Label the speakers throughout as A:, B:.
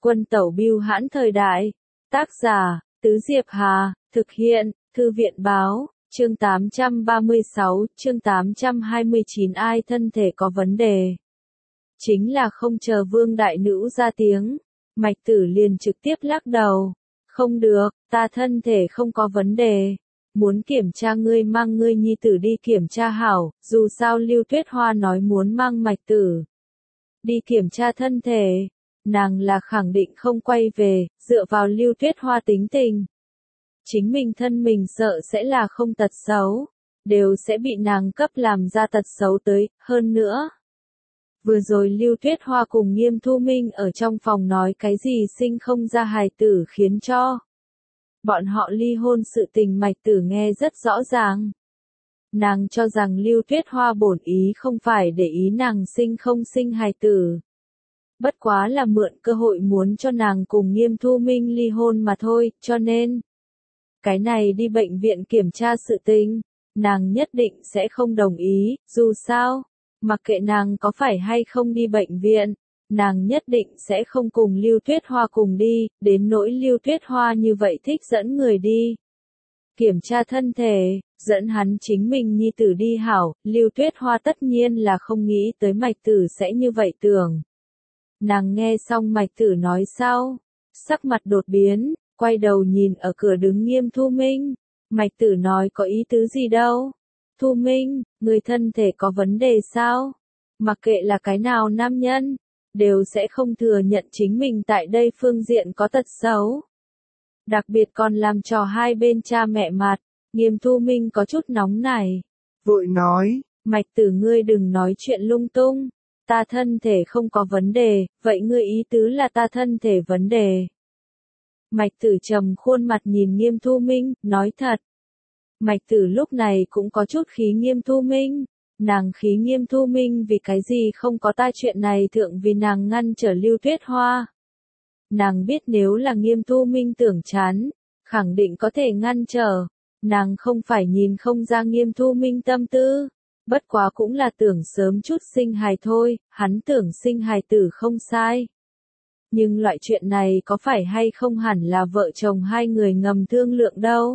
A: Quân tẩu bưu hãn thời đại. Tác giả, Tứ Diệp Hà, thực hiện, Thư viện báo, chương 836, chương 829 ai thân thể có vấn đề. Chính là không chờ Vương Đại Nữ ra tiếng, Mạch Tử liền trực tiếp lắc đầu. Không được, ta thân thể không có vấn đề. Muốn kiểm tra ngươi mang ngươi nhi tử đi kiểm tra hảo, dù sao Lưu Tuyết Hoa nói muốn mang Mạch Tử đi kiểm tra thân thể. Nàng là khẳng định không quay về, dựa vào Lưu Tuyết Hoa tính tình. Chính mình thân mình sợ sẽ là không tật xấu, đều sẽ bị nàng cấp làm ra tật xấu tới, hơn nữa. Vừa rồi Lưu Tuyết Hoa cùng Nghiêm Thu Minh ở trong phòng nói cái gì sinh không ra hài tử khiến cho bọn họ ly hôn sự tình Mạch Tử nghe rất rõ ràng. Nàng cho rằng Lưu Tuyết Hoa bổn ý không phải để ý nàng sinh không sinh hài tử. Bất quá là mượn cơ hội muốn cho nàng cùng Nghiêm Thu Minh ly hôn mà thôi, cho nên cái này đi bệnh viện kiểm tra sự tình, nàng nhất định sẽ không đồng ý, dù sao, mặc kệ nàng có phải hay không đi bệnh viện, nàng nhất định sẽ không cùng Lưu Tuyết Hoa cùng đi, đến nỗi Lưu Tuyết Hoa như vậy thích dẫn người đi kiểm tra thân thể, dẫn hắn chính mình nhi tử đi hảo, Lưu Tuyết Hoa tất nhiên là không nghĩ tới Mạch Tử sẽ như vậy tưởng. Nàng nghe xong Mạch Tử nói sau, sắc mặt đột biến, quay đầu nhìn ở cửa đứng Nghiêm Thu Minh. Mạch Tử nói có ý tứ gì đâu. Thu Minh, người thân thể có vấn đề sao? Mặc kệ là cái nào nam nhân, đều sẽ không thừa nhận chính mình tại đây phương diện có tật xấu. Đặc biệt còn làm trò hai bên cha mẹ mặt, Nghiêm Thu Minh có chút nóng nảy.
B: Vội nói,
A: Mạch Tử ngươi đừng nói chuyện lung tung. Ta thân thể không có vấn đề, vậy ngươi ý tứ là ta thân thể vấn đề. Mạch Tử trầm khuôn mặt nhìn Nghiêm Thu Minh, nói thật. Mạch Tử lúc này cũng có chút khí Nghiêm Thu Minh. Nàng khí Nghiêm Thu Minh vì cái gì không có tai chuyện này thượng vì nàng ngăn trở Lưu Tuyết Hoa. Nàng biết nếu là Nghiêm Thu Minh tưởng chán, khẳng định có thể ngăn trở. Nàng không phải nhìn không ra Nghiêm Thu Minh tâm tư. Bất quá cũng là tưởng sớm chút sinh hài thôi, hắn tưởng sinh hài tử không sai. Nhưng loại chuyện này có phải hay không hẳn là vợ chồng hai người ngầm thương lượng đâu.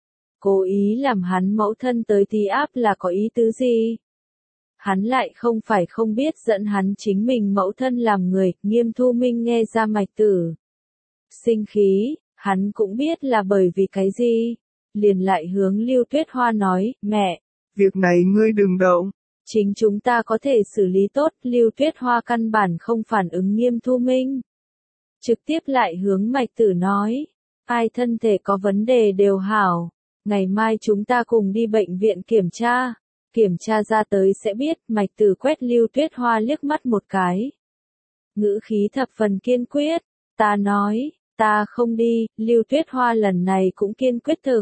A: Cố ý làm hắn mẫu thân tới thì áp là có ý tứ gì? Hắn lại không phải không biết dẫn hắn chính mình mẫu thân làm người, Nghiêm Thu Minh nghe ra Mạch Tử sinh khí, hắn cũng biết là bởi vì cái gì. Liền lại hướng Lưu Tuyết Hoa nói, mẹ.
B: Việc này ngươi đừng động.
A: Chính chúng ta có thể xử lý tốt, Lưu Tuyết Hoa căn bản không phản ứng Nghiêm Thu Minh. Trực tiếp lại hướng Mạch Tử nói, ai thân thể có vấn đề đều hảo, ngày mai chúng ta cùng đi bệnh viện kiểm tra ra tới sẽ biết. Mạch Tử quét Lưu Tuyết Hoa liếc mắt một cái. Ngữ khí thập phần kiên quyết, ta nói, ta không đi, Lưu Tuyết Hoa lần này cũng kiên quyết thực.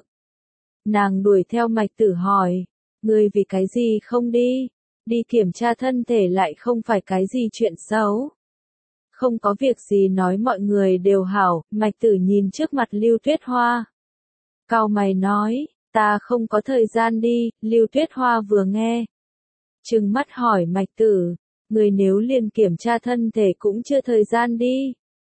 A: Nàng đuổi theo Mạch Tử hỏi. Ngươi vì cái gì không đi? Đi kiểm tra thân thể lại không phải cái gì chuyện xấu. Không có việc gì nói mọi người đều hảo, Mạch Tử nhìn trước mặt Lưu Tuyết Hoa. Cau mày nói, ta không có thời gian đi, Lưu Tuyết Hoa vừa nghe. Trừng mắt hỏi Mạch Tử, ngươi nếu liền kiểm tra thân thể cũng chưa thời gian đi.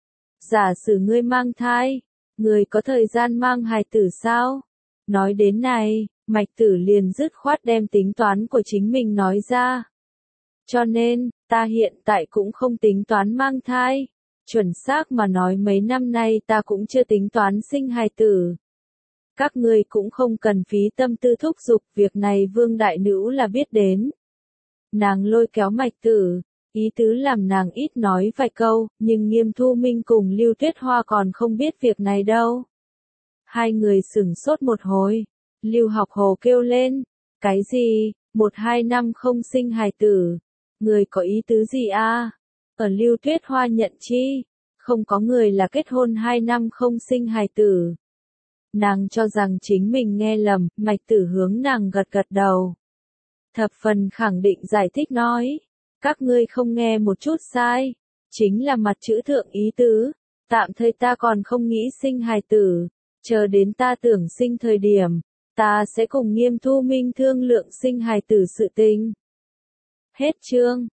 A: Giả sử ngươi mang thai, ngươi có thời gian mang hài tử sao? Nói đến này, Mạch Tử liền dứt khoát đem tính toán của chính mình nói ra. Cho nên, ta hiện tại cũng không tính toán mang thai. Chuẩn xác mà nói mấy năm nay ta cũng chưa tính toán sinh hài tử. Các ngươi cũng không cần phí tâm tư thúc giục, việc này Vương Đại Nữ là biết đến. Nàng lôi kéo Mạch Tử, ý tứ làm nàng ít nói vài câu, nhưng Nghiêm Thu Minh cùng Lưu Tuyết Hoa còn không biết việc này đâu. Hai người sửng sốt một hồi. Lưu Học Hồ kêu lên, cái gì, 1-2 năm không sinh hài tử, người có ý tứ gì a? Ở Lưu Tuyết Hoa nhận chi, không có người là kết hôn 2 năm không sinh hài tử. Nàng cho rằng chính mình nghe lầm, Mạch Tử hướng nàng gật gật đầu. Thập phần khẳng định giải thích nói, các ngươi không nghe một chút sai, chính là mặt chữ thượng ý tứ, tạm thời ta còn không nghĩ sinh hài tử, chờ đến ta tưởng sinh thời điểm. Ta sẽ cùng Nghiêm Thu Minh thương lượng sinh hài tử sự tình. Hết chương.